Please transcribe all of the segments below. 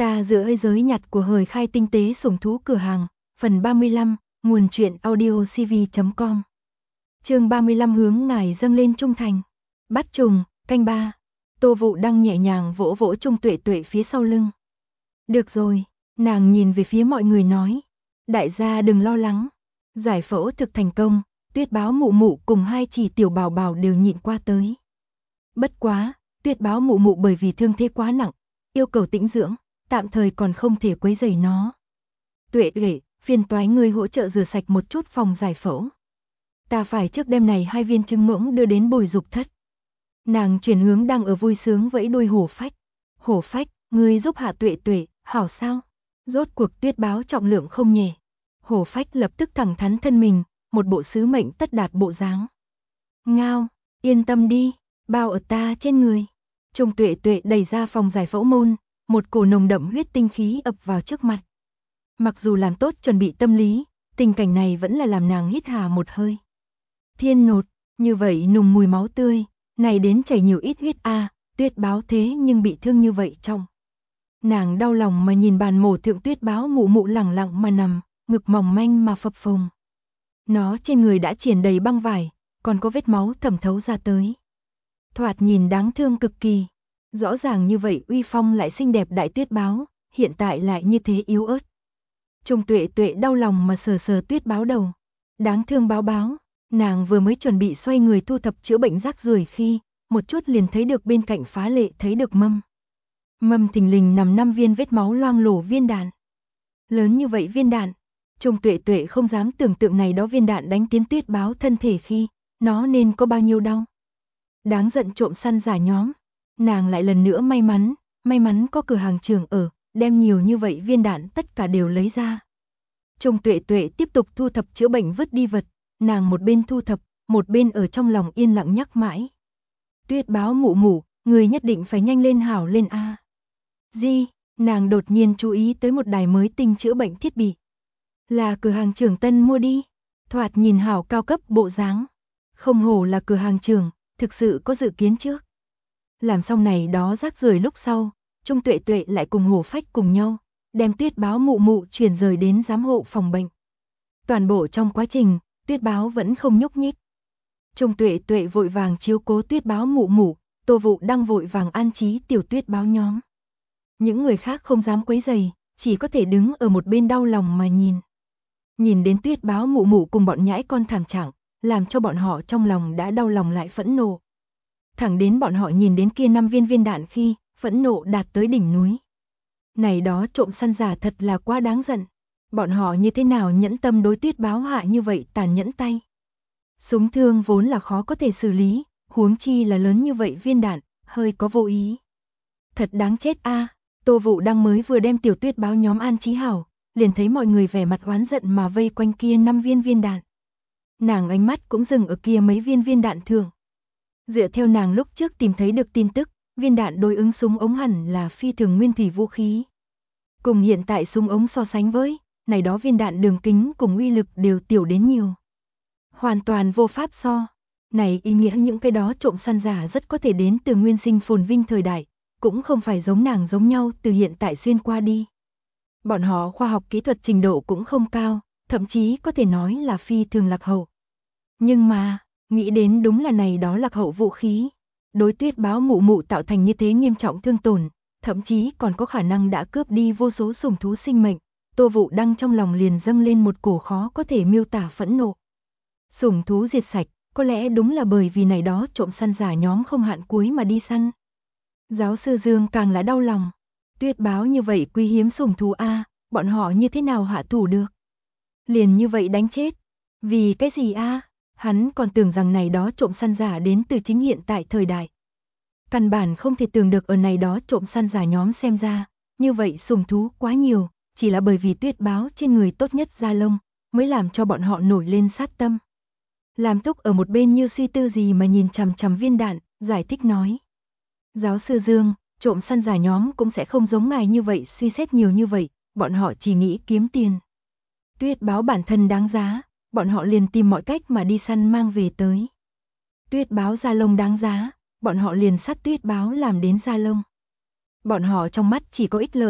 Ta giữa hơi giới nhặt của hời khai tinh tế sủng thú cửa hàng, phần 35, nguồn truyện audio cv.com. Chương 35 hướng ngài dâng lên trung thành. Bắt trùng, canh 3. Tô Vụ Đăng nhẹ nhàng vỗ vỗ Trung Tuệ Tuệ phía sau lưng. Được rồi, nàng nhìn về phía mọi người nói. Đại gia đừng lo lắng. Giải phẫu thực thành công, Tuyết Báo mụ mụ cùng hai chỉ tiểu bảo bảo đều nhịn qua tới. Bất quá, Tuyết Báo mụ mụ bởi vì thương thế quá nặng, yêu cầu tĩnh dưỡng, tạm thời còn không thể quấy rầy nó. Tuệ Tuệ, phiền toái ngươi hỗ trợ rửa sạch một chút phòng giải phẫu. Ta phải trước đêm này 2 viên trứng ngỗng đưa đến Bồi Dục thất. Nàng chuyển hướng đang ở vui sướng vẫy đuôi Hổ Phách. Hổ Phách, ngươi giúp hạ Tuệ Tuệ, hảo sao? Rốt cuộc Tuyết Báo trọng lượng không nhẹ. Hổ Phách lập tức thẳng thắn thân mình, một bộ sứ mệnh tất đạt bộ dáng. Ngao, yên tâm đi, bao ở ta trên người. Trung Tuệ Tuệ đẩy ra phòng giải phẫu môn, một cổ nồng đậm huyết tinh khí ập vào trước mặt. Mặc dù làm tốt chuẩn bị tâm lý, tình cảnh này vẫn là làm nàng hít hà một hơi. Thiên nột, như vậy nùng mùi máu tươi, này đến chảy nhiều ít huyết a, Tuyết Báo thế nhưng bị thương như vậy trong. Nàng đau lòng mà nhìn bàn mổ thượng Tuyết Báo mụ mụ lẳng lặng mà nằm, ngực mỏng manh mà phập phồng. Nó trên người đã triển đầy băng vải, còn có vết máu thẩm thấu ra tới. Thoạt nhìn đáng thương cực kỳ. Rõ ràng như vậy uy phong lại xinh đẹp đại Tuyết Báo, hiện tại lại như thế yếu ớt. Trung Tuệ Tuệ đau lòng mà sờ sờ Tuyết Báo đầu. Đáng thương Báo Báo, nàng vừa mới chuẩn bị xoay người thu thập chữa bệnh rác rưởi khi, một chút liền thấy được bên cạnh phá lệ thấy được Mâm. Mâm thình lình nằm 5 viên vết máu loang lổ viên đạn. Lớn như vậy viên đạn, Trung Tuệ Tuệ không dám tưởng tượng này đó viên đạn đánh tiến Tuyết Báo thân thể khi, nó nên có bao nhiêu đau. Đáng giận trộm săn giả nhóm. Nàng lại lần nữa may mắn có cửa hàng trưởng ở, đem nhiều như vậy viên đạn tất cả đều lấy ra. Trung Tuệ Tuệ tiếp tục thu thập chữa bệnh vứt đi vật, nàng một bên thu thập, một bên ở trong lòng yên lặng nhắc mãi. Tuyết Báo mụ mụ, người nhất định phải nhanh lên hảo lên a. Di, nàng đột nhiên chú ý tới một đài mới tinh chữa bệnh thiết bị. Là cửa hàng trưởng tân mua đi, thoạt nhìn hảo cao cấp bộ dáng. Không hổ là cửa hàng trưởng, thực sự có dự kiến trước. Làm xong này đó rác rưởi lúc sau, Trung Tuệ Tuệ lại cùng Hổ Phách cùng nhau, đem Tuyết Báo mụ mụ chuyển rời đến giám hộ phòng bệnh. Toàn bộ trong quá trình, Tuyết Báo vẫn không nhúc nhích. Trung Tuệ Tuệ vội vàng chiếu cố Tuyết Báo mụ mụ, Tô Vụ Đăng vội vàng an trí tiểu Tuyết Báo nhóm. Những người khác không dám quấy rầy, chỉ có thể đứng ở một bên đau lòng mà nhìn. Nhìn đến Tuyết Báo mụ mụ cùng bọn nhãi con thảm trạng, làm cho bọn họ trong lòng đã đau lòng lại phẫn nộ. Thẳng đến bọn họ nhìn đến kia 5 viên đạn khi, phẫn nộ đạt tới đỉnh núi. Này đó trộm săn giả thật là quá đáng giận. Bọn họ như thế nào nhẫn tâm đối Tuyết Báo hạ như vậy tàn nhẫn tay. Súng thương vốn là khó có thể xử lý, huống chi là lớn như vậy viên đạn, hơi có vô ý. Thật đáng chết a. Tô Vụ Đăng mới vừa đem tiểu Tuyết Báo nhóm an trí hảo, liền thấy mọi người vẻ mặt oán giận mà vây quanh kia 5 viên đạn. Nàng ánh mắt cũng dừng ở kia mấy viên đạn thường. Dựa theo nàng lúc trước tìm thấy được tin tức, viên đạn đối ứng súng ống hẳn là phi thường nguyên thủy vũ khí. Cùng hiện tại súng ống so sánh với, này đó viên đạn đường kính cùng uy lực đều tiểu đến nhiều. Hoàn toàn vô pháp so. Này ý nghĩa những cái đó trộm săn giả rất có thể đến từ nguyên sinh phồn vinh thời đại, cũng không phải giống nàng giống nhau từ hiện tại xuyên qua đi. Bọn họ khoa học kỹ thuật trình độ cũng không cao, thậm chí có thể nói là phi thường lạc hậu. Nhưng mà, nghĩ đến đúng là này đó lạc hậu vũ khí. Đối Tuyết Báo mụ mụ tạo thành như thế nghiêm trọng thương tổn, thậm chí còn có khả năng đã cướp đi vô số sủng thú sinh mệnh. Tô Vụ Đăng trong lòng liền dâng lên một cổ khó có thể miêu tả phẫn nộ. Sủng thú diệt sạch, có lẽ đúng là bởi vì này đó trộm săn giả nhóm không hạn cuối mà đi săn. Giáo sư Dương càng là đau lòng. Tuyết Báo như vậy quý hiếm sủng thú a, bọn họ như thế nào hạ thủ được? Liền như vậy đánh chết. Vì cái gì a? Hắn còn tưởng rằng này đó trộm săn giả đến từ chính hiện tại thời đại. Căn bản không thể tưởng được ở này đó trộm săn giả nhóm xem ra, như vậy sủng thú quá nhiều, chỉ là bởi vì Tuyết Báo trên người tốt nhất da lông, mới làm cho bọn họ nổi lên sát tâm. Làm Túc ở một bên như suy tư gì mà nhìn chằm chằm viên đạn, giải thích nói. Giáo sư Dương, trộm săn giả nhóm cũng sẽ không giống ngài như vậy suy xét nhiều như vậy, bọn họ chỉ nghĩ kiếm tiền. Tuyết Báo bản thân đáng giá, bọn họ liền tìm mọi cách mà đi săn mang về tới. Tuyết Báo da lông đáng giá, bọn họ liền sát Tuyết Báo làm đến da lông. Bọn họ trong mắt chỉ có ích lợi,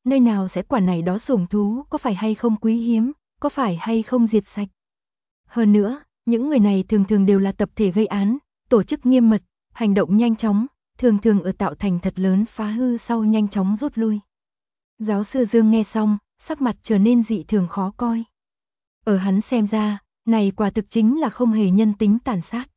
nơi nào sẽ quản này đó sủng thú có phải hay không quý hiếm, có phải hay không diệt sạch. Hơn nữa, những người này thường thường đều là tập thể gây án, tổ chức nghiêm mật, hành động nhanh chóng, thường thường ở tạo thành thật lớn phá hư sau nhanh chóng rút lui. Giáo sư Dương nghe xong, sắc mặt trở nên dị thường khó coi. Ở hắn xem ra, này quả thực chính là không hề nhân tính tàn sát.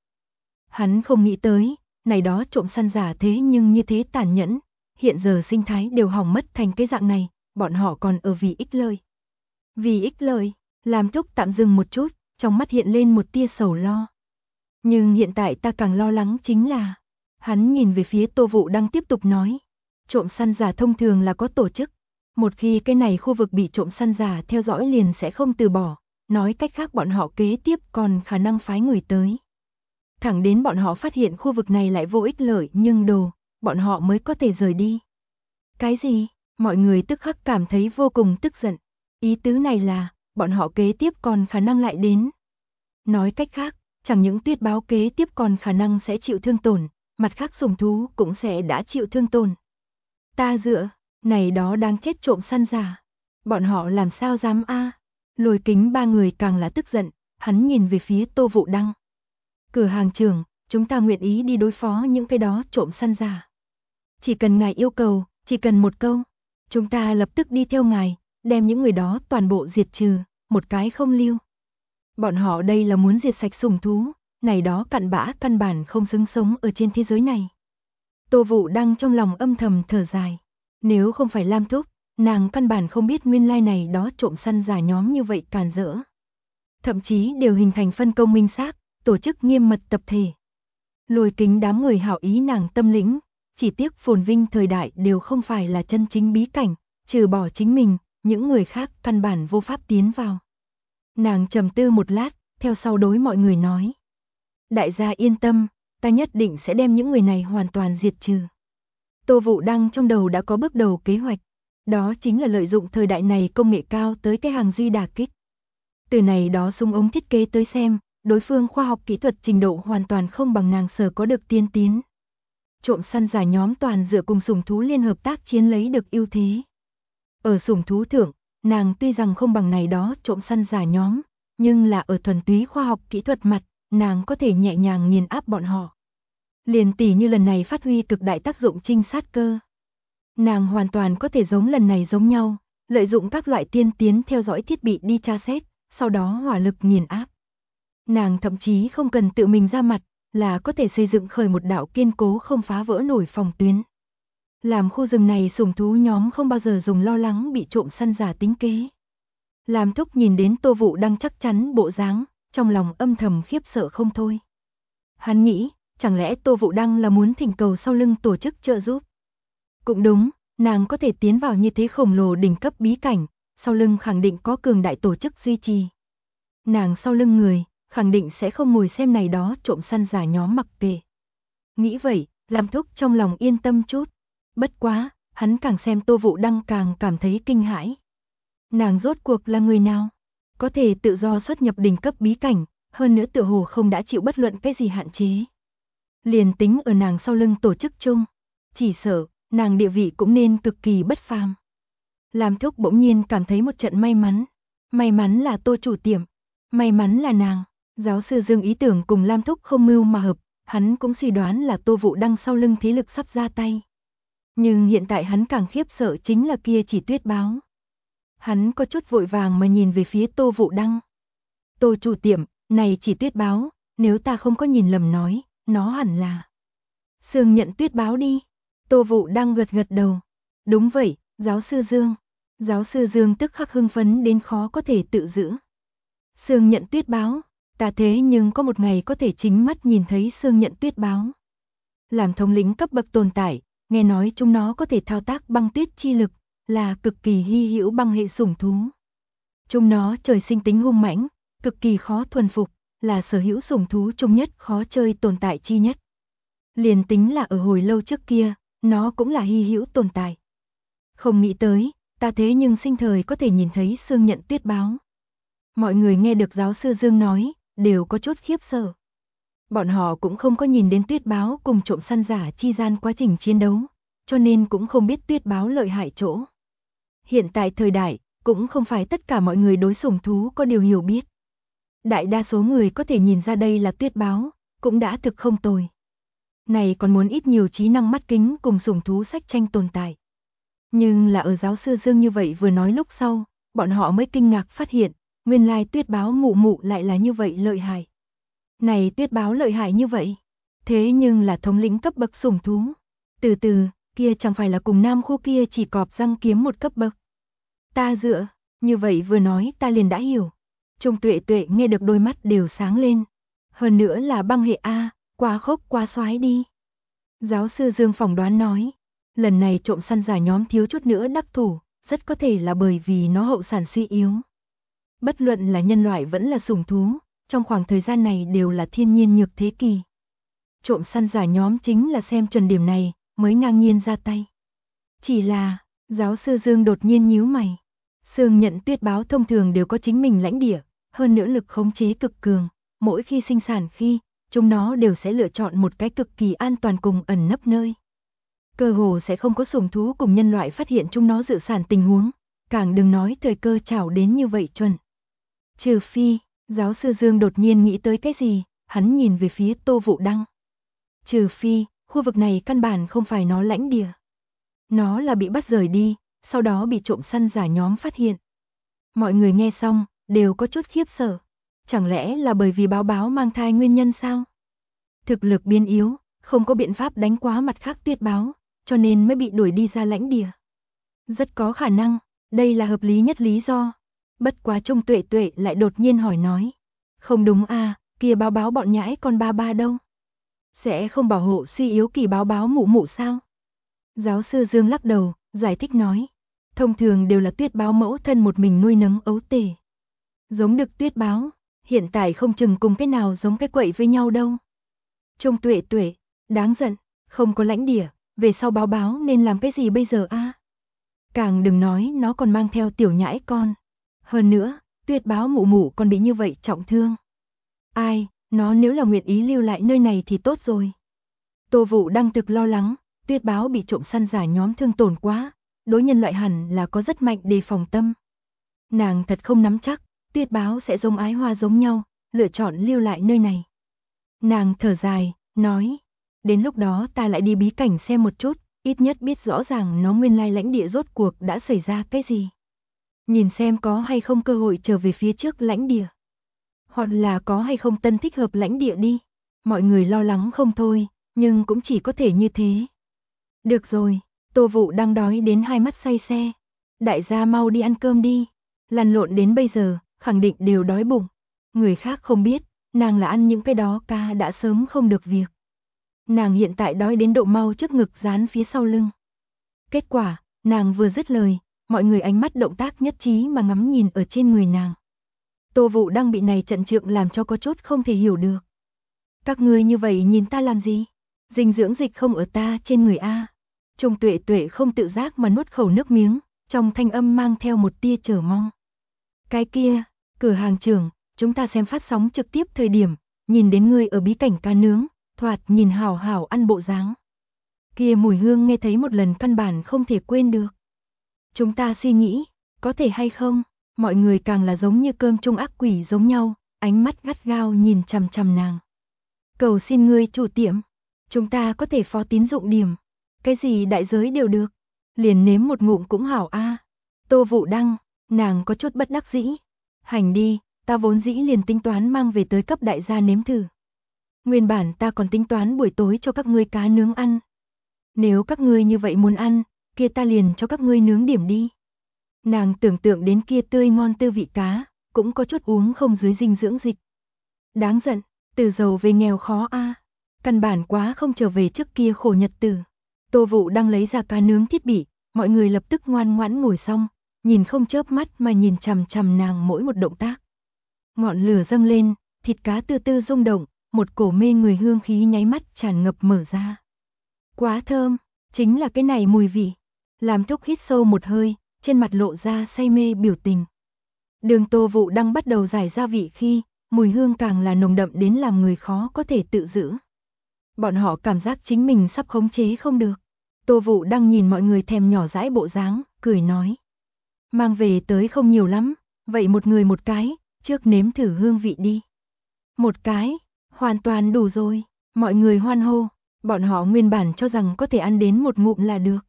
Hắn không nghĩ tới, này đó trộm săn giả thế nhưng như thế tàn nhẫn, hiện giờ sinh thái đều hỏng mất thành cái dạng này, bọn họ còn ở vì ích lợi. Vì ích lợi, Lam Thúc tạm dừng một chút, trong mắt hiện lên một tia sầu lo. Nhưng hiện tại ta càng lo lắng chính là, hắn nhìn về phía Tô Vũ đang tiếp tục nói, trộm săn giả thông thường là có tổ chức, một khi cái này khu vực bị trộm săn giả theo dõi liền sẽ không từ bỏ, nói cách khác bọn họ kế tiếp còn khả năng phái người tới. Thẳng đến bọn họ phát hiện khu vực này lại vô ích lợi nhưng đồ, bọn họ mới có thể rời đi. Cái gì? Mọi người tức khắc cảm thấy vô cùng tức giận. Ý tứ này là, bọn họ kế tiếp còn khả năng lại đến. Nói cách khác, chẳng những tuyết báo kế tiếp còn khả năng sẽ chịu thương tổn, mặt khác sủng thú cũng sẽ đã chịu thương tổn. Ta dựa, này đó đang chết trộm săn giả. Bọn họ làm sao dám a? Lôi Kính ba người càng là tức giận, hắn nhìn về phía Tô Vũ Đăng. Cửa hàng trưởng, chúng ta nguyện ý đi đối phó những cái đó trộm săn giả. Chỉ cần ngài yêu cầu, chỉ cần một câu, chúng ta lập tức đi theo ngài, đem những người đó toàn bộ diệt trừ, một cái không lưu. Bọn họ đây là muốn diệt sạch sủng thú, này đó cặn bã căn bản không xứng sống ở trên thế giới này. Tô Vũ Đăng trong lòng âm thầm thở dài, nếu không phải Lam Thúc, nàng căn bản không biết nguyên lai này đó trộm săn giả nhóm như vậy càn rỡ. Thậm chí đều hình thành phân công minh xác, tổ chức nghiêm mật tập thể. Lôi Kính đám người hảo ý nàng tâm lĩnh, chỉ tiếc phồn vinh thời đại đều không phải là chân chính bí cảnh, trừ bỏ chính mình, những người khác căn bản vô pháp tiến vào. Nàng trầm tư một lát, theo sau đối mọi người nói. Đại gia yên tâm, ta nhất định sẽ đem những người này hoàn toàn diệt trừ. Tô Vũ Đăng trong đầu đã có bước đầu kế hoạch, đó chính là lợi dụng thời đại này công nghệ cao tới cái hàng duy đả kích. Từ này đó súng ống thiết kế tới xem, đối phương khoa học kỹ thuật trình độ hoàn toàn không bằng nàng sở có được tiên tiến. Trộm săn giả nhóm toàn dựa cùng sủng thú liên hợp tác chiến lấy được ưu thế. Ở sủng thú thượng, nàng tuy rằng không bằng này đó trộm săn giả nhóm, nhưng là ở thuần túy khoa học kỹ thuật mặt, nàng có thể nhẹ nhàng nghiền áp bọn họ. Liền tỉ như lần này phát huy cực đại tác dụng trinh sát cơ. Nàng hoàn toàn có thể giống lần này giống nhau, lợi dụng các loại tiên tiến theo dõi thiết bị đi tra xét, sau đó hỏa lực nghiền áp. Nàng thậm chí không cần tự mình ra mặt, là có thể xây dựng khởi một đạo kiên cố không phá vỡ nổi phòng tuyến. Làm khu rừng này sủng thú nhóm không bao giờ dùng lo lắng bị trộm săn giả tính kế. Lam Thúc nhìn đến Tô Vũ Đăng chắc chắn bộ dáng, trong lòng âm thầm khiếp sợ không thôi. Hắn nghĩ, chẳng lẽ Tô Vũ Đăng là muốn thỉnh cầu sau lưng tổ chức trợ giúp? Cũng đúng, nàng có thể tiến vào như thế khổng lồ đỉnh cấp bí cảnh, sau lưng khẳng định có cường đại tổ chức duy trì. Nàng sau lưng người, khẳng định sẽ không ngồi xem này đó trộm săn giả nhóm mặc kệ. Nghĩ vậy, Lam Thúc trong lòng yên tâm chút. Bất quá, hắn càng xem Tô Vũ Đăng càng cảm thấy kinh hãi. Nàng rốt cuộc là người nào? Có thể tự do xuất nhập đỉnh cấp bí cảnh, hơn nữa tựa hồ không đã chịu bất luận cái gì hạn chế. Liền tính ở nàng sau lưng tổ chức chung, chỉ sợ, nàng địa vị cũng nên cực kỳ bất phàm. Lam Thúc bỗng nhiên cảm thấy một trận may mắn. May mắn là Tô chủ tiệm, may mắn là nàng. Giáo sư Dương ý tưởng cùng Lam Thúc không mưu mà hợp, hắn cũng suy đoán là Tô Vũ Đăng sau lưng thế lực sắp ra tay. Nhưng hiện tại hắn càng khiếp sợ chính là kia chỉ tuyết báo. Hắn có chút vội vàng mà nhìn về phía Tô Vũ Đăng. Tô chủ tiệm, này chỉ tuyết báo, nếu ta không có nhìn lầm nói, nó hẳn là Sương nhận tuyết báo đi. Tô Vũ Đăng gật gật đầu. Đúng vậy, giáo sư Dương. Giáo sư Dương tức khắc hưng phấn đến khó có thể tự giữ. Sương nhận tuyết báo, ta thế nhưng có một ngày có thể chính mắt nhìn thấy Sương nhận tuyết báo. Làm thống lĩnh cấp bậc tồn tại, nghe nói chúng nó có thể thao tác băng tuyết chi lực, là cực kỳ hy hữu băng hệ sủng thú. Chúng nó trời sinh tính hung mãnh, cực kỳ khó thuần phục, là sở hữu sủng thú chung nhất khó chơi tồn tại chi nhất. Liền tính là ở hồi lâu trước kia, nó cũng là hy hữu tồn tại. Không nghĩ tới, ta thế nhưng sinh thời có thể nhìn thấy Sương nhận tuyết báo. Mọi người nghe được giáo sư Dương nói, đều có chút khiếp sợ. Bọn họ cũng không có nhìn đến tuyết báo cùng trộm săn giả chi gian quá trình chiến đấu, cho nên cũng không biết tuyết báo lợi hại chỗ. Hiện tại thời đại, cũng không phải tất cả mọi người đối sủng thú có điều hiểu biết. Đại đa số người có thể nhìn ra đây là tuyết báo, cũng đã thực không tồi. Này còn muốn ít nhiều trí năng mắt kính cùng sủng thú sách tranh tồn tại. Nhưng là ở giáo sư Dương như vậy vừa nói lúc sau, bọn họ mới kinh ngạc phát hiện, nguyên lai tuyết báo mụ mụ lại là như vậy lợi hại. Này tuyết báo lợi hại như vậy, thế nhưng là thống lĩnh cấp bậc sủng thú. Từ từ, kia chẳng phải là cùng nam khu kia chỉ cọp răng kiếm một cấp bậc. Ta dựa, như vậy vừa nói ta liền đã hiểu. Trung Tuệ Tuệ nghe được đôi mắt đều sáng lên. Hơn nữa là băng hệ A, quá khốc quá xoái đi. Giáo sư Dương phỏng đoán nói, lần này trộm săn giả nhóm thiếu chút nữa đắc thủ, rất có thể là bởi vì nó hậu sản suy yếu. Bất luận là nhân loại vẫn là sủng thú, trong khoảng thời gian này đều là thiên nhiên nhược thế kỳ. Trộm săn giả nhóm chính là xem chuẩn điểm này, mới ngang nhiên ra tay. Chỉ là, giáo sư Dương đột nhiên nhíu mày. Sương nhận tuyết báo thông thường đều có chính mình lãnh địa, hơn nữa lực khống chế cực cường, mỗi khi sinh sản khi, chúng nó đều sẽ lựa chọn một cái cực kỳ an toàn cùng ẩn nấp nơi. Cơ hồ sẽ không có sủng thú cùng nhân loại phát hiện chúng nó dự sản tình huống, càng đừng nói thời cơ chảo đến như vậy chuẩn. Trừ phi, giáo sư Dương đột nhiên nghĩ tới cái gì, hắn nhìn về phía Tô Vũ Đăng. Trừ phi, khu vực này căn bản không phải nó lãnh địa. Nó là bị bắt rời đi, sau đó bị trộm săn giả nhóm phát hiện. Mọi người nghe xong, đều có chút khiếp sợ. Chẳng lẽ là bởi vì báo báo mang thai nguyên nhân sao? Thực lực biến yếu, không có biện pháp đánh quá mặt khác tuyết báo, cho nên mới bị đuổi đi ra lãnh địa. Rất có khả năng, đây là hợp lý nhất lý do. Bất quá Trung Tuệ Tuệ lại đột nhiên hỏi nói. Không đúng à, kia báo báo bọn nhãi con ba ba đâu? Sẽ không bảo hộ suy yếu kỳ báo báo mụ mụ sao? Giáo sư Dương lắc đầu, giải thích nói. Thông thường đều là tuyết báo mẫu thân một mình nuôi nấng ấu tể. Giống đực tuyết báo, hiện tại không chừng cùng cái nào giống cái quậy với nhau đâu. Trung Tuệ Tuệ, đáng giận, không có lãnh địa, về sau báo báo nên làm cái gì bây giờ a? Càng đừng nói nó còn mang theo tiểu nhãi con. Hơn nữa, tuyết báo mụ mụ còn bị như vậy trọng thương. Ai, nó nếu là nguyện ý lưu lại nơi này thì tốt rồi. Tô Vũ đang thực lo lắng, tuyết báo bị trộm săn giả nhóm thương tổn quá, đối nhân loại hẳn là có rất mạnh đề phòng tâm. Nàng thật không nắm chắc, tuyết báo sẽ giống ái hoa giống nhau, lựa chọn lưu lại nơi này. Nàng thở dài, nói, đến lúc đó ta lại đi bí cảnh xem một chút, ít nhất biết rõ ràng nó nguyên lai lãnh địa rốt cuộc đã xảy ra cái gì. Nhìn xem có hay không cơ hội trở về phía trước lãnh địa. Hoặc là có hay không tân thích hợp lãnh địa đi. Mọi người lo lắng không thôi, nhưng cũng chỉ có thể như thế. Được rồi, Tô Vũ đang đói đến hai mắt say xe. Đại gia mau đi ăn cơm đi. Lăn lộn đến bây giờ, khẳng định đều đói bụng. Người khác không biết, nàng là ăn những cái đó ca đã sớm không được việc. Nàng hiện tại đói đến độ mau trước ngực dán phía sau lưng. Kết quả, nàng vừa dứt lời, mọi người ánh mắt động tác nhất trí mà ngắm nhìn ở trên người nàng. Tô Vũ đang bị này trận trượng làm cho có chút không thể hiểu được. Các ngươi như vậy nhìn ta làm gì? Dinh dưỡng dịch không ở ta trên người a. Trung Tuệ Tuệ không tự giác mà nuốt khẩu nước miếng, trong thanh âm mang theo một tia chờ mong. Cái kia, cửa hàng trưởng, chúng ta xem phát sóng trực tiếp thời điểm, nhìn đến ngươi ở bí cảnh cá nướng, thoạt nhìn hảo hảo ăn bộ dáng. Kia mùi hương nghe thấy một lần căn bản không thể quên được. Chúng ta suy nghĩ, có thể hay không, mọi người càng là giống như cơm chung ác quỷ giống nhau, ánh mắt gắt gao nhìn chằm chằm nàng. Cầu xin ngươi chủ tiệm, chúng ta có thể phó tín dụng điểm, cái gì đại giới đều được, liền nếm một ngụm cũng hảo a. Tô Vũ Đăng, nàng có chút bất đắc dĩ. Hành đi, ta vốn dĩ liền tính toán mang về tới cấp đại gia nếm thử. Nguyên bản ta còn tính toán buổi tối cho các ngươi cá nướng ăn. Nếu các ngươi như vậy muốn ăn, kia ta liền cho các ngươi nướng điểm đi. Nàng tưởng tượng đến kia tươi ngon tư vị cá, cũng có chút uống không dưới dinh dưỡng dịch. Đáng giận, từ giàu về nghèo khó a. Căn bản quá không trở về trước kia khổ nhật tử. Tô Vũ đang lấy ra cá nướng thiết bị, mọi người lập tức ngoan ngoãn ngồi xong, nhìn không chớp mắt mà nhìn chằm chằm nàng mỗi một động tác. Ngọn lửa dâng lên, thịt cá từ từ rung động, một cổ mê người hương khí nháy mắt tràn ngập mở ra. Quá thơm, chính là cái này mùi vị. Làm Thúc hít sâu một hơi, trên mặt lộ ra say mê biểu tình. Đường Tô Vũ đang bắt đầu giải gia vị khi, mùi hương càng là nồng đậm đến làm người khó có thể tự giữ. Bọn họ cảm giác chính mình sắp khống chế không được. Tô Vũ đang nhìn mọi người thèm nhỏ dãi bộ dáng, cười nói. Mang về tới không nhiều lắm, vậy một người một cái, trước nếm thử hương vị đi. Một cái, hoàn toàn đủ rồi, mọi người hoan hô, bọn họ nguyên bản cho rằng có thể ăn đến một ngụm là được.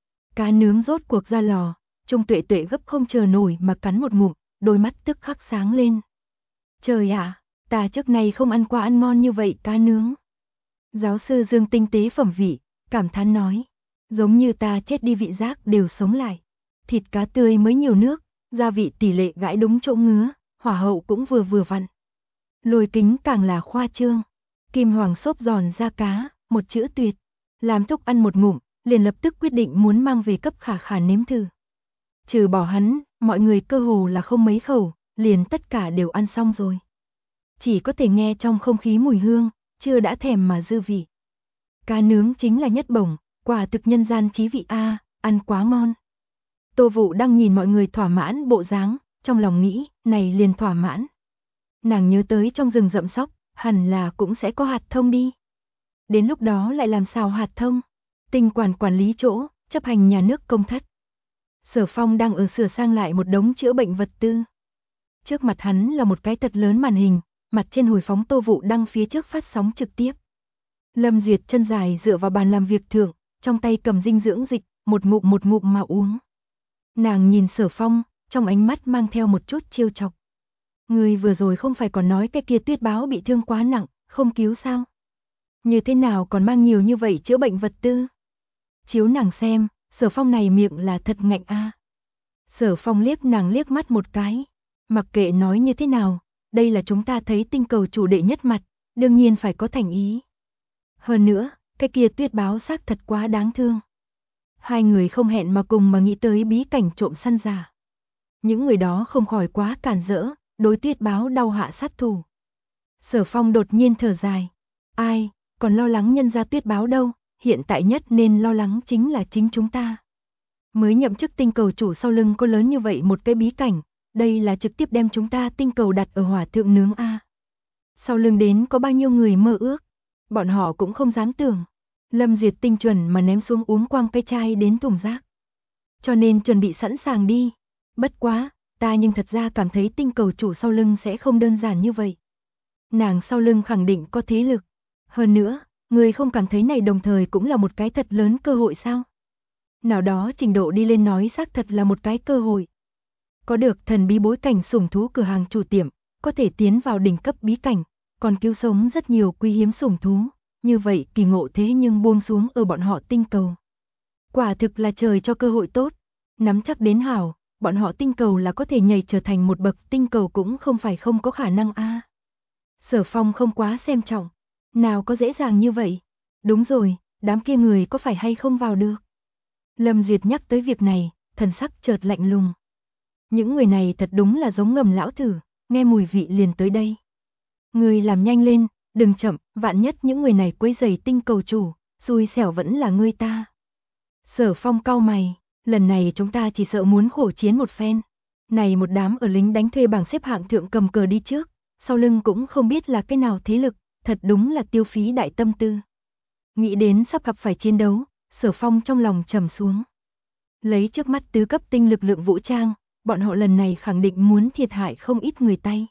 Cá nướng rốt cuộc ra lò, Trung Tuệ Tuệ gấp không chờ nổi mà cắn một ngụm, đôi mắt tức khắc sáng lên. Trời ạ, ta trước này không ăn qua ăn ngon như vậy cá nướng. Giáo sư Dương tinh tế phẩm vị, cảm thán nói, giống như ta chết đi vị giác đều sống lại. Thịt cá tươi mới nhiều nước, gia vị tỷ lệ gãi đúng chỗ ngứa, hỏa hậu cũng vừa vừa vặn. Lôi Kính càng là khoa trương, kim hoàng xốp giòn da cá, một chữ tuyệt. Làm Thúc ăn một ngụm, liền lập tức quyết định muốn mang về cấp Khả Khả nếm thử. Trừ bỏ hắn, mọi người cơ hồ là không mấy khẩu, liền tất cả đều ăn xong rồi. Chỉ có thể nghe trong không khí mùi hương, chưa đã thèm mà dư vị. Cá nướng chính là nhất bổng, quả thực nhân gian chí vị a, ăn quá ngon. Tô Vũ đang nhìn mọi người thỏa mãn bộ dáng, trong lòng nghĩ, này liền thỏa mãn. Nàng nhớ tới trong rừng rậm sóc, hẳn là cũng sẽ có hạt thông đi. Đến lúc đó lại làm sao hạt thông? Tinh quản quản lý chỗ, chấp hành nhà nước công thất. Sở Phong đang ở sửa sang lại một đống chữa bệnh vật tư. Trước mặt hắn là một cái thật lớn màn hình, mặt trên hồi phóng Tô Vũ đăng phía trước phát sóng trực tiếp. Lâm Duyệt chân dài dựa vào bàn làm việc thượng, trong tay cầm dinh dưỡng dịch, một ngụm mà uống. Nàng nhìn Sở Phong, trong ánh mắt mang theo một chút trêu chọc. Người vừa rồi không phải còn nói cái kia Tuyết Báo bị thương quá nặng, không cứu sao? Như thế nào còn mang nhiều như vậy chữa bệnh vật tư? Chiếu nàng xem, Sở Phong này miệng là thật ngạnh a. Sở Phong liếc nàng liếc mắt một cái. Mặc kệ nói như thế nào, đây là chúng ta thấy tinh cầu chủ đệ nhất mặt, đương nhiên phải có thành ý. Hơn nữa, cái kia Tuyết Báo xác thật quá đáng thương. Hai người không hẹn mà cùng mà nghĩ tới bí cảnh trộm săn giả. Những người đó không khỏi quá cản rỡ, đối Tuyết Báo đau hạ sát thủ. Sở Phong đột nhiên thở dài. Ai, còn lo lắng nhân gia Tuyết Báo đâu, hiện tại nhất nên lo lắng chính là chính chúng ta. Mới nhậm chức tinh cầu chủ sau lưng có lớn như vậy một cái bí cảnh, đây là trực tiếp đem chúng ta tinh cầu đặt ở hỏa thượng nướng a. Sau lưng đến có bao nhiêu người mơ ước, bọn họ cũng không dám tưởng. Lâm Duyệt tinh chuẩn mà ném xuống uống quang cái chai đến thùng rác. Cho nên chuẩn bị sẵn sàng đi. Bất quá, ta nhưng thật ra cảm thấy tinh cầu chủ sau lưng sẽ không đơn giản như vậy. Nàng sau lưng khẳng định có thế lực. Hơn nữa, người không cảm thấy này đồng thời cũng là một cái thật lớn cơ hội sao? Nào đó trình độ đi lên nói xác thật là một cái cơ hội. Có được thần bí bối cảnh sủng thú cửa hàng chủ tiệm, có thể tiến vào đỉnh cấp bí cảnh, còn cứu sống rất nhiều quý hiếm sủng thú. Như vậy kỳ ngộ thế nhưng buông xuống ở bọn họ tinh cầu. Quả thực là trời cho cơ hội tốt, nắm chắc đến hảo, bọn họ tinh cầu là có thể nhảy trở thành một bậc tinh cầu cũng không phải không có khả năng a. Sở Phong không quá xem trọng, nào có dễ dàng như vậy. Đúng rồi, đám kia người có phải hay không vào được? Lâm Duyệt nhắc tới việc này, thần sắc chợt lạnh lùng. Những người này thật đúng là giống ngầm lão thử, nghe mùi vị liền tới đây. Người làm nhanh lên, đừng chậm, vạn nhất những người này quấy rầy tinh cầu chủ, xui xẻo vẫn là ngươi ta. Sở Phong cau mày, lần này chúng ta chỉ sợ muốn khổ chiến một phen. Này một đám ở lính đánh thuê bảng xếp hạng thượng cầm cờ đi trước, sau lưng cũng không biết là cái nào thế lực, thật đúng là tiêu phí đại tâm tư. Nghĩ đến sắp gặp phải chiến đấu, Sở Phong trong lòng trầm xuống. Lấy trước mắt tứ cấp tinh lực lượng vũ trang, bọn họ lần này khẳng định muốn thiệt hại không ít người tay.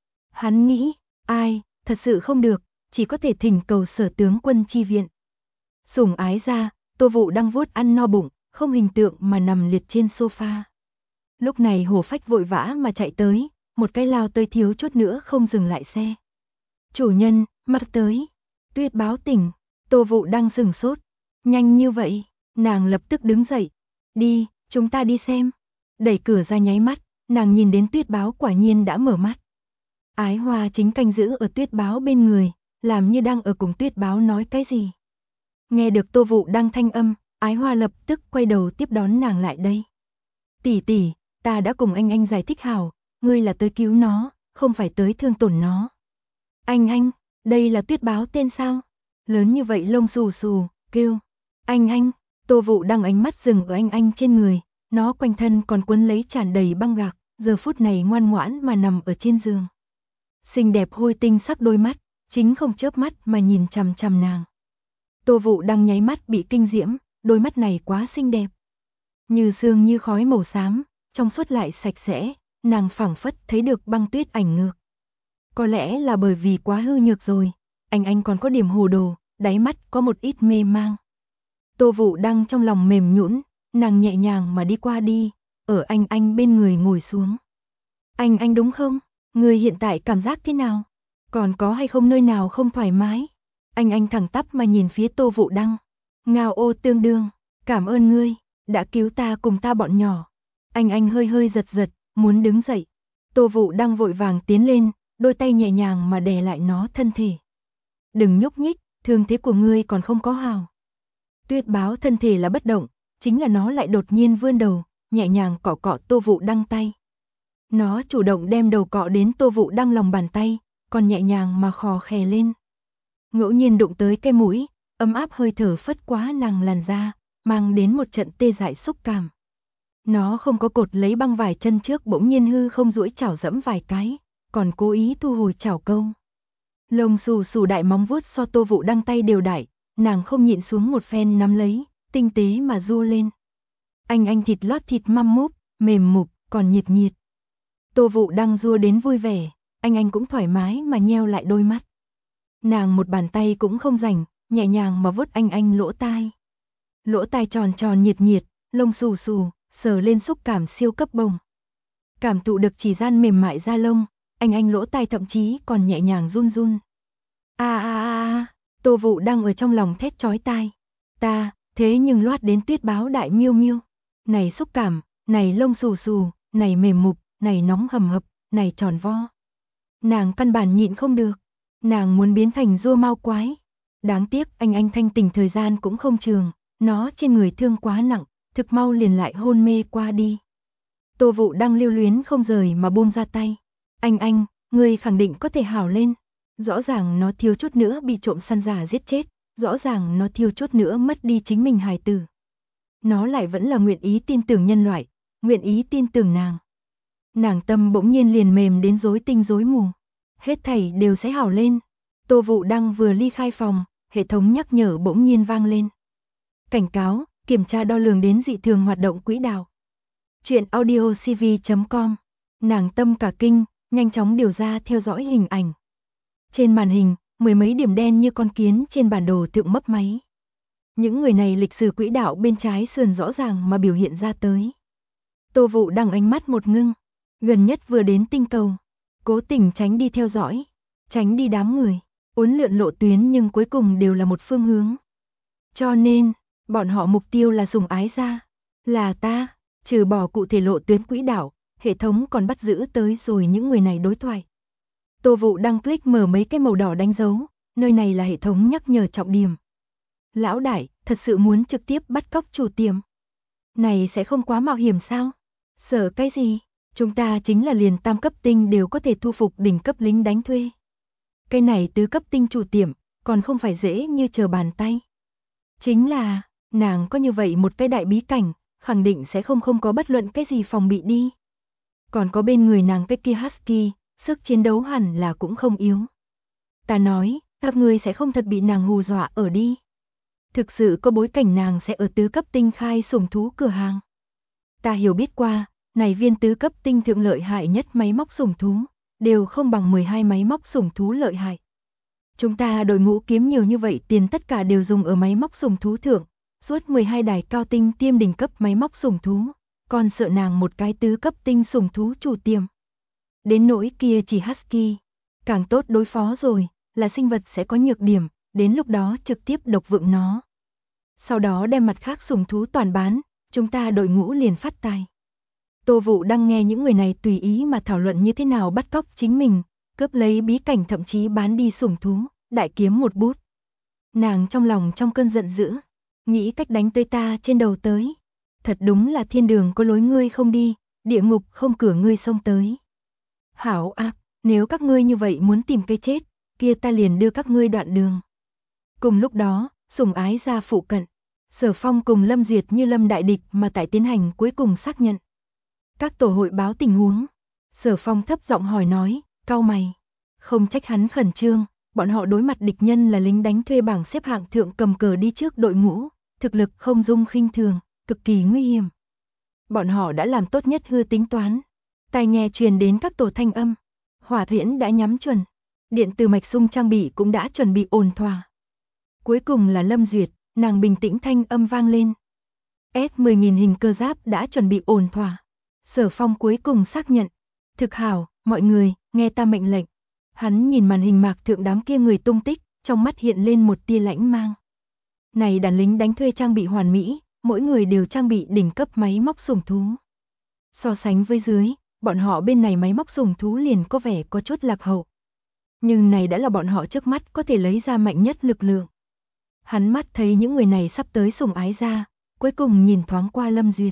Hắn nghĩ, ai, thật sự không được, chỉ có thể thỉnh cầu Sở tướng quân chi viện. Sủng ái ra, Tô Vũ đang vuốt ăn no bụng, không hình tượng mà nằm liệt trên sofa. Lúc này Hổ Phách vội vã mà chạy tới, một cái lao tới thiếu chút nữa không dừng lại xe. Chủ nhân, mặt tới. Tuyết Báo tỉnh. Tô Vũ đang sừng sốt. Nhanh như vậy, nàng lập tức đứng dậy. Đi, chúng ta đi xem. Đẩy cửa ra nháy mắt, nàng nhìn đến Tuyết Báo quả nhiên đã mở mắt. Ái Hoa chính canh giữ ở Tuyết Báo bên người, làm như đang ở cùng Tuyết Báo nói cái gì. Nghe được Tô Vũ đang thanh âm, Ái Hoa lập tức quay đầu tiếp đón nàng lại đây. Tỷ tỷ, ta đã cùng anh giải thích hảo, ngươi là tới cứu nó, không phải tới thương tổn nó. Anh, đây là Tuyết Báo tên sao? Lớn như vậy lông xù xù, kêu. Anh, Tô Vũ đang ánh mắt dừng ở anh trên người, nó quanh thân còn quấn lấy tràn đầy băng gạc, giờ phút này ngoan ngoãn mà nằm ở trên giường. Xinh đẹp hôi tinh sắc đôi mắt, chính không chớp mắt mà nhìn chằm chằm nàng. Tô Vũ đang nháy mắt bị kinh diễm, đôi mắt này quá xinh đẹp. Như sương như khói màu xám, trong suốt lại sạch sẽ, nàng phảng phất thấy được băng tuyết ảnh ngược. Có lẽ là bởi vì quá hư nhược rồi, anh còn có điểm hồ đồ, đáy mắt có một ít mê mang. Tô Vũ Đăng trong lòng mềm nhũn, nàng nhẹ nhàng mà đi qua đi, ở anh bên người ngồi xuống. Anh đúng không? Người hiện tại cảm giác thế nào? Còn có hay không nơi nào không thoải mái? Anh thẳng tắp mà nhìn phía Tô Vũ Đăng. Ngao ô tương đương, cảm ơn ngươi, đã cứu ta cùng ta bọn nhỏ. Anh hơi giật, muốn đứng dậy. Tô Vũ Đăng vội vàng tiến lên, đôi tay nhẹ nhàng mà đè lại nó thân thể. Đừng nhúc nhích, thương thế của ngươi còn không có hào. Tuyết báo thân thể là bất động, chính là nó lại đột nhiên vươn đầu, nhẹ nhàng cọ Tô Vũ Đăng tay. Nó chủ động đem đầu cọ đến Tô Vũ Đăng lòng bàn tay, còn nhẹ nhàng mà khò khè lên. Ngẫu nhiên đụng tới cái mũi, ấm áp hơi thở phất quá nàng làn da, mang đến một trận tê dại xúc cảm. Nó không có cột lấy băng vải chân trước bỗng nhiên hư không duỗi chảo dẫm vài cái, còn cố ý thu hồi chảo câu. Lông xù đại móng vuốt so Tô Vũ Đăng tay đều đại, nàng không nhịn xuống một phen nắm lấy, tinh tế mà rua lên. Anh thịt lót thịt măm múp, mềm mục, còn nhiệt. Tô Vũ Đăng rua đến vui vẻ, anh cũng thoải mái mà nheo lại đôi mắt. Nàng một bàn tay cũng không rảnh, nhẹ nhàng mà vuốt anh lỗ tai. Lỗ tai tròn nhiệt, lông xù, sờ lên xúc cảm siêu cấp bồng. Cảm thụ được chỉ gian mềm mại da lông, anh lỗ tai thậm chí còn nhẹ nhàng run. Tô Vũ Đăng ở trong lòng thét chói tai. Ta, thế nhưng loát đến tuyết báo đại miêu miêu. Này xúc cảm, này lông xù, này mềm mục, này nóng hầm hập, này tròn vo. Nàng căn bản nhịn không được. Nàng muốn biến thành rua mau quái. Đáng tiếc anh thanh tỉnh thời gian cũng không trường, nó trên người thương quá nặng, thực mau liền lại hôn mê qua đi. Tô Vũ Đăng lưu luyến không rời mà buông ra tay. Anh, ngươi khẳng định có thể hảo lên. Rõ ràng nó thiếu chút nữa bị trộm săn giả giết chết, rõ ràng nó thiếu chút nữa mất đi chính mình hài tử. Nó lại vẫn là nguyện ý tin tưởng nhân loại, nguyện ý tin tưởng nàng. Nàng tâm bỗng nhiên liền mềm đến rối tinh rối mù. Hết thảy đều sẽ hảo lên. Tô Vũ Đăng vừa ly khai phòng, hệ thống nhắc nhở bỗng nhiên vang lên. Cảnh cáo, kiểm tra đo lường đến dị thường hoạt động quỹ đạo. Chuyện audiocv.com. Nàng tâm cả kinh, nhanh chóng điều ra theo dõi hình ảnh. Trên màn hình, mười mấy điểm đen như con kiến trên bản đồ thượng mấp máy. Những người này lịch sử quỹ đạo bên trái sườn rõ ràng mà biểu hiện ra tới. Tô Vũ Đăng ánh mắt một ngưng, gần nhất vừa đến tinh cầu, cố tình tránh đi theo dõi, tránh đi đám người, uốn lượn lộ tuyến nhưng cuối cùng đều là một phương hướng. Cho nên, bọn họ mục tiêu là sủng ái ra, là ta, trừ bỏ cụ thể lộ tuyến quỹ đạo, hệ thống còn bắt giữ tới rồi những người này đối thoại. Tô Vũ Đăng click mở mấy cái màu đỏ đánh dấu, nơi này là hệ thống nhắc nhở trọng điểm. Lão đại, thật sự muốn trực tiếp bắt cóc chủ tiệm. Này sẽ không quá mạo hiểm sao? Sợ cái gì? Chúng ta chính là liền tam cấp tinh đều có thể thu phục đỉnh cấp lính đánh thuê. Cái này tứ cấp tinh chủ tiệm, còn không phải dễ như trở bàn tay. Chính là, nàng có như vậy một cái đại bí cảnh, khẳng định sẽ không có bất luận cái gì phòng bị đi. Còn có bên người nàng cái kia Husky, sức chiến đấu hẳn là cũng không yếu. Ta nói, các ngươi sẽ không thật bị nàng hù dọa ở đi. Thực sự có bối cảnh nàng sẽ ở tứ cấp tinh khai sủng thú cửa hàng. Ta hiểu biết qua, này viên tứ cấp tinh thượng lợi hại nhất máy móc sủng thú, đều không bằng 12 máy móc sủng thú lợi hại. Chúng ta đội ngũ kiếm nhiều như vậy tiền tất cả đều dùng ở máy móc sủng thú thượng, suốt 12 đài cao tinh tiêm đỉnh cấp máy móc sủng thú, còn sợ nàng một cái tứ cấp tinh sủng thú chủ tiệm. Đến nỗi kia chỉ Husky, càng tốt đối phó rồi, là sinh vật sẽ có nhược điểm, đến lúc đó trực tiếp độc vựng nó. Sau đó đem mặt khác sủng thú toàn bán, chúng ta đội ngũ liền phát tài. Tô Vũ Đăng nghe những người này tùy ý mà thảo luận như thế nào bắt cóc chính mình, cướp lấy bí cảnh thậm chí bán đi sủng thú, đại kiếm một bút. Nàng trong lòng trong cơn giận dữ, nghĩ cách đánh tới ta trên đầu tới. Thật đúng là thiên đường có lối ngươi không đi, địa ngục không cửa ngươi xông tới. Hảo ác, nếu các ngươi như vậy muốn tìm cái chết, kia ta liền đưa các ngươi đoạn đường. Cùng lúc đó, sủng ái ra phụ cận, Sở Phong cùng Lâm Duyệt như lâm đại địch mà tại tiến hành cuối cùng xác nhận. Các tổ hội báo tình huống. Sở Phong thấp giọng hỏi nói, cau mày. Không trách hắn khẩn trương, bọn họ đối mặt địch nhân là lính đánh thuê bảng xếp hạng thượng cầm cờ đi trước đội ngũ, thực lực không dung khinh thường, cực kỳ nguy hiểm. Bọn họ đã làm tốt nhất hư tính toán. Tai nghe truyền đến các tổ thanh âm. Hỏa tiễn đã nhắm chuẩn. Điện từ mạch sung trang bị cũng đã chuẩn bị ổn thỏa. Cuối cùng là Lâm Duyệt, nàng bình tĩnh thanh âm vang lên. S10.000 hình cơ giáp đã chuẩn bị ổn thỏa. Sở Phong cuối cùng xác nhận. Thực hảo, mọi người, nghe ta mệnh lệnh. Hắn nhìn màn hình mạc thượng đám kia người tung tích, trong mắt hiện lên một tia lãnh mang. Này đàn lính đánh thuê trang bị hoàn mỹ, mỗi người đều trang bị đỉnh cấp máy móc sủng thú. So sánh với dưới, bọn họ bên này máy móc sủng thú liền có vẻ có chút lạc hậu. Nhưng này đã là bọn họ trước mắt có thể lấy ra mạnh nhất lực lượng. Hắn mắt thấy những người này sắp tới sủng ái ra, cuối cùng nhìn thoáng qua Lâm Duyệt.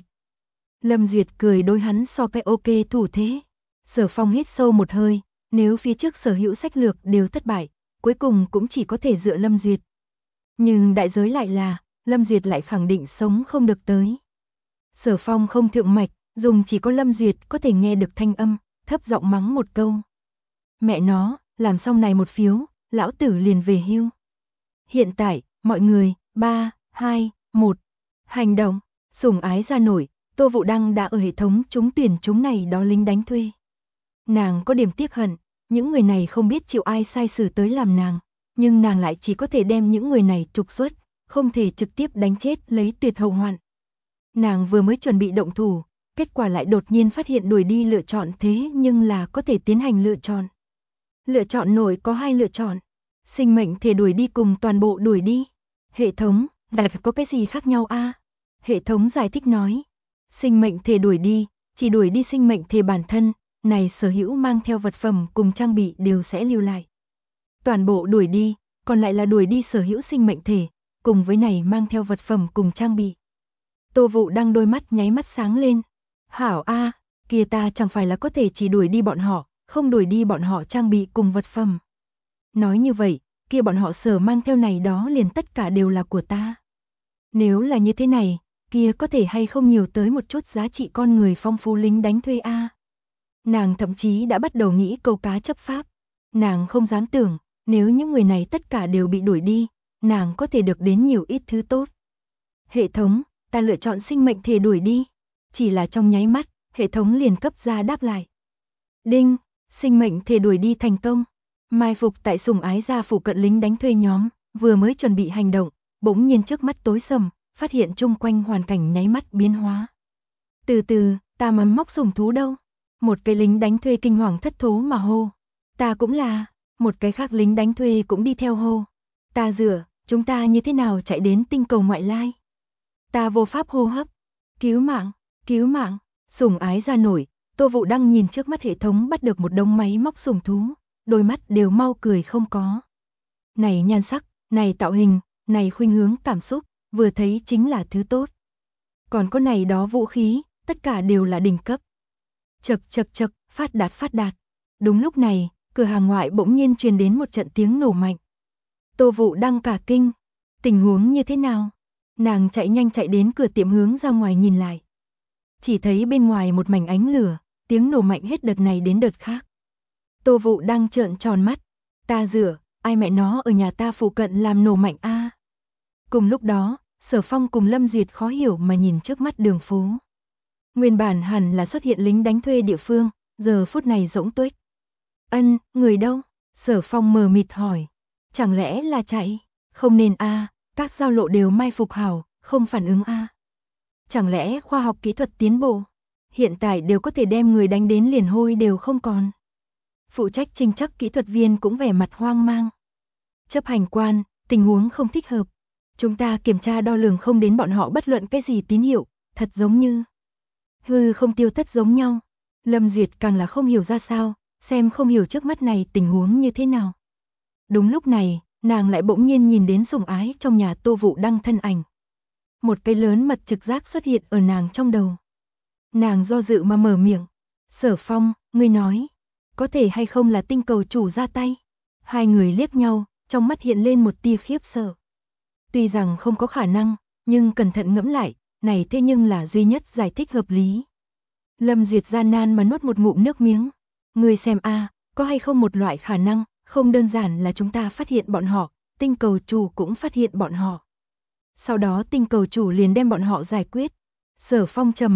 Lâm Duyệt cười đối hắn so cái ok thủ thế. Sở Phong hít sâu một hơi, nếu phía trước sở hữu sách lược đều thất bại, cuối cùng cũng chỉ có thể dựa Lâm Duyệt. Nhưng đại giới lại là, Lâm Duyệt lại khẳng định sống không được tới. Sở Phong không thượng mạch, dùng chỉ có Lâm Duyệt có thể nghe được thanh âm, thấp giọng mắng một câu. Mẹ nó, làm xong này một phiếu, lão tử liền về hưu. Hiện tại, mọi người, 3, 2, 1, hành động, sủng ái ra nổi, Tô Vũ Đăng đã ở hệ thống trúng tuyển chúng này đó lính đánh thuê. Nàng có điểm tiếc hận, những người này không biết chịu ai sai xử tới làm nàng, nhưng nàng lại chỉ có thể đem những người này trục xuất, không thể trực tiếp đánh chết lấy tuyệt hậu hoạn. Nàng vừa mới chuẩn bị động thủ, kết quả lại đột nhiên phát hiện đuổi đi lựa chọn thế nhưng là có thể tiến hành lựa chọn. Lựa chọn nổi có 2 lựa chọn, sinh mệnh thể đuổi đi cùng toàn bộ đuổi đi. Hệ thống, đại có cái gì khác nhau a? Hệ thống giải thích nói, sinh mệnh thể đuổi đi, chỉ đuổi đi sinh mệnh thể bản thân, này sở hữu mang theo vật phẩm cùng trang bị đều sẽ lưu lại. Toàn bộ đuổi đi, còn lại là đuổi đi sở hữu sinh mệnh thể, cùng với này mang theo vật phẩm cùng trang bị. Tô Vũ Đăng đôi mắt nháy mắt sáng lên. Hảo a, kia ta chẳng phải là có thể chỉ đuổi đi bọn họ, không đuổi đi bọn họ trang bị cùng vật phẩm. Nói như vậy, kia bọn họ sở mang theo này đó liền tất cả đều là của ta. Nếu là như thế này, kia có thể hay không nhiều tới một chút giá trị con người phong phú lính đánh thuê a. Nàng thậm chí đã bắt đầu nghĩ câu cá chấp pháp. Nàng không dám tưởng, nếu những người này tất cả đều bị đuổi đi, nàng có thể được đến nhiều ít thứ tốt. Hệ thống, ta lựa chọn sinh mệnh thể đuổi đi. Chỉ là trong nháy mắt, hệ thống liền cấp ra đáp lại. Đinh, sinh mệnh thể đuổi đi thành công. Mai phục tại sủng ái gia phụ cận lính đánh thuê nhóm, vừa mới chuẩn bị hành động, bỗng nhiên trước mắt tối sầm, phát hiện chung quanh hoàn cảnh nháy mắt biến hóa. Từ từ, ta mắm móc sủng thú đâu? Một cái lính đánh thuê kinh hoàng thất thố mà hô. Ta cũng là, một cái khác lính đánh thuê cũng đi theo hô. Ta dựa, chúng ta như thế nào chạy đến tinh cầu ngoại lai? Ta vô pháp hô hấp. Cứu mạng, sủng ái ra nổi. Tô Vũ Đăng nhìn trước mắt hệ thống bắt được một đống máy móc sủng thú, đôi mắt đều mau cười không có. Này nhan sắc, này tạo hình, này khuynh hướng cảm xúc, vừa thấy chính là thứ tốt. Còn có này đó vũ khí, tất cả đều là đỉnh cấp. Chậc, phát đạt. Đúng lúc này, cửa hàng ngoại bỗng nhiên truyền đến một trận tiếng nổ mạnh. Tô Vũ Đăng cả kinh. Tình huống như thế nào? Nàng chạy nhanh chạy đến cửa tiệm hướng ra ngoài nhìn lại. Chỉ thấy bên ngoài một mảnh ánh lửa, tiếng nổ mạnh hết đợt này đến đợt khác. Tô Vũ Đăng trợn tròn mắt. Ta dựa, ai mẹ nó ở nhà ta phụ cận làm nổ mạnh a? Cùng lúc đó, Sở Phong cùng Lâm Duyệt khó hiểu mà nhìn trước mắt đường phố. Nguyên bản hẳn là xuất hiện lính đánh thuê địa phương, giờ phút này rỗng tuếch. Người đâu? Sở Phong mờ mịt hỏi. Chẳng lẽ là chạy? Không nên a, các giao lộ đều mai phục hảo, không phản ứng a. Chẳng lẽ khoa học kỹ thuật tiến bộ? Hiện tại đều có thể đem người đánh đến liền hôi đều không còn. Phụ trách trình chắc kỹ thuật viên cũng vẻ mặt hoang mang. Chấp hành quan, tình huống không thích hợp. Chúng ta kiểm tra đo lường không đến bọn họ bất luận cái gì tín hiệu, thật giống như hư không tiêu thất giống nhau. Lâm Duyệt càng là không hiểu ra sao, xem không hiểu trước mắt này tình huống như thế nào. Đúng lúc này, nàng lại bỗng nhiên nhìn đến sủng ái trong nhà Tô Vũ Đăng thân ảnh. Một cái lớn mật trực giác xuất hiện ở nàng trong đầu. Nàng do dự mà mở miệng. Sở Phong, ngươi nói, có thể hay không là tinh cầu chủ ra tay? Hai người liếc nhau, trong mắt hiện lên một tia khiếp sợ. Tuy rằng không có khả năng, nhưng cẩn thận ngẫm lại, này thế nhưng là duy nhất giải thích hợp lý. Lâm Duyệt gian nan mà nuốt một ngụm nước miếng. Ngươi xem a, có hay không một loại khả năng, không đơn giản là chúng ta phát hiện bọn họ, tinh cầu chủ cũng phát hiện bọn họ. Sau đó tinh cầu chủ liền đem bọn họ giải quyết. Sở Phong trầm mặc,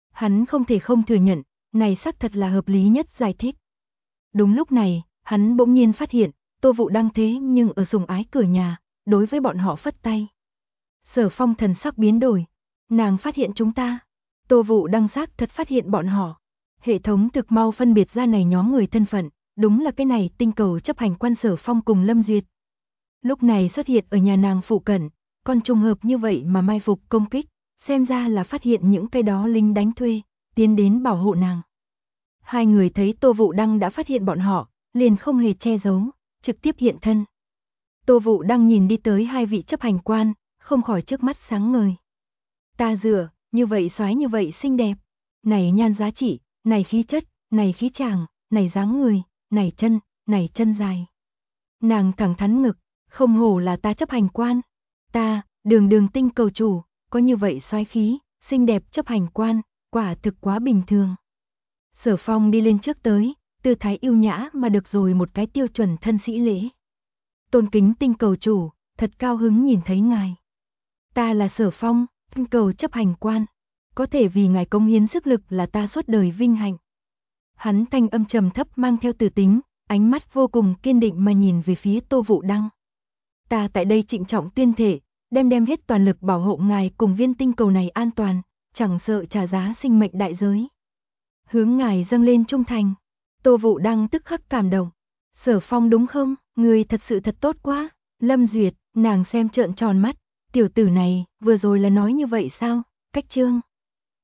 Hắn không thể không thừa nhận, này xác thật là hợp lý nhất giải thích. Đúng lúc này, hắn bỗng nhiên phát hiện, Tô Vũ Đăng thế nhưng ở sủng ái cửa nhà, đối với bọn họ phất tay. Sở Phong thần sắc biến đổi, nàng phát hiện chúng ta. Tô Vũ Đăng xác thật phát hiện bọn họ. Hệ thống thực mau phân biệt ra này nhóm người thân phận, đúng là cái này tinh cầu chấp hành quan Sở Phong cùng Lâm Duyệt. Lúc này xuất hiện ở nhà nàng phụ cận, còn trùng hợp như vậy mà mai phục công kích, xem ra là phát hiện những cái đó lính đánh thuê, tiến đến bảo hộ nàng. Hai người thấy Tô Vũ Đăng đã phát hiện bọn họ, liền không hề che giấu, trực tiếp hiện thân. Tô Vũ Đăng nhìn đi tới hai vị chấp hành quan, không khỏi trước mắt sáng ngời. Ta dựa, như vậy soái như vậy xinh đẹp, này nhan giá trị, này khí chất, này khí chàng, này dáng người, này chân dài. Nàng thẳng thắn ngực, không hổ là ta chấp hành quan. Ta, đường tinh cầu chủ, có như vậy soái khí, xinh đẹp chấp hành quan, quả thực quá bình thường. Sở Phong đi lên trước tới, tư thái yêu nhã mà được rồi một cái tiêu chuẩn thân sĩ lễ. Tôn kính tinh cầu chủ, thật cao hứng nhìn thấy ngài. Ta là Sở Phong, tinh cầu chấp hành quan, có thể vì ngài cống hiến sức lực là ta suốt đời vinh hạnh. Hắn thanh âm trầm thấp mang theo từ tính, ánh mắt vô cùng kiên định mà nhìn về phía Tô Vũ Đăng. Ta tại đây trịnh trọng tuyên thệ, đem hết toàn lực bảo hộ ngài cùng viên tinh cầu này an toàn, chẳng sợ trả giá sinh mệnh đại giới. Hướng ngài dâng lên trung thành. Tô Vũ Đăng tức khắc cảm động. Sở Phong đúng không, người thật sự thật tốt quá. Lâm Duyệt, nàng xem trợn tròn mắt, tiểu tử này, vừa rồi là nói như vậy sao, cách chương.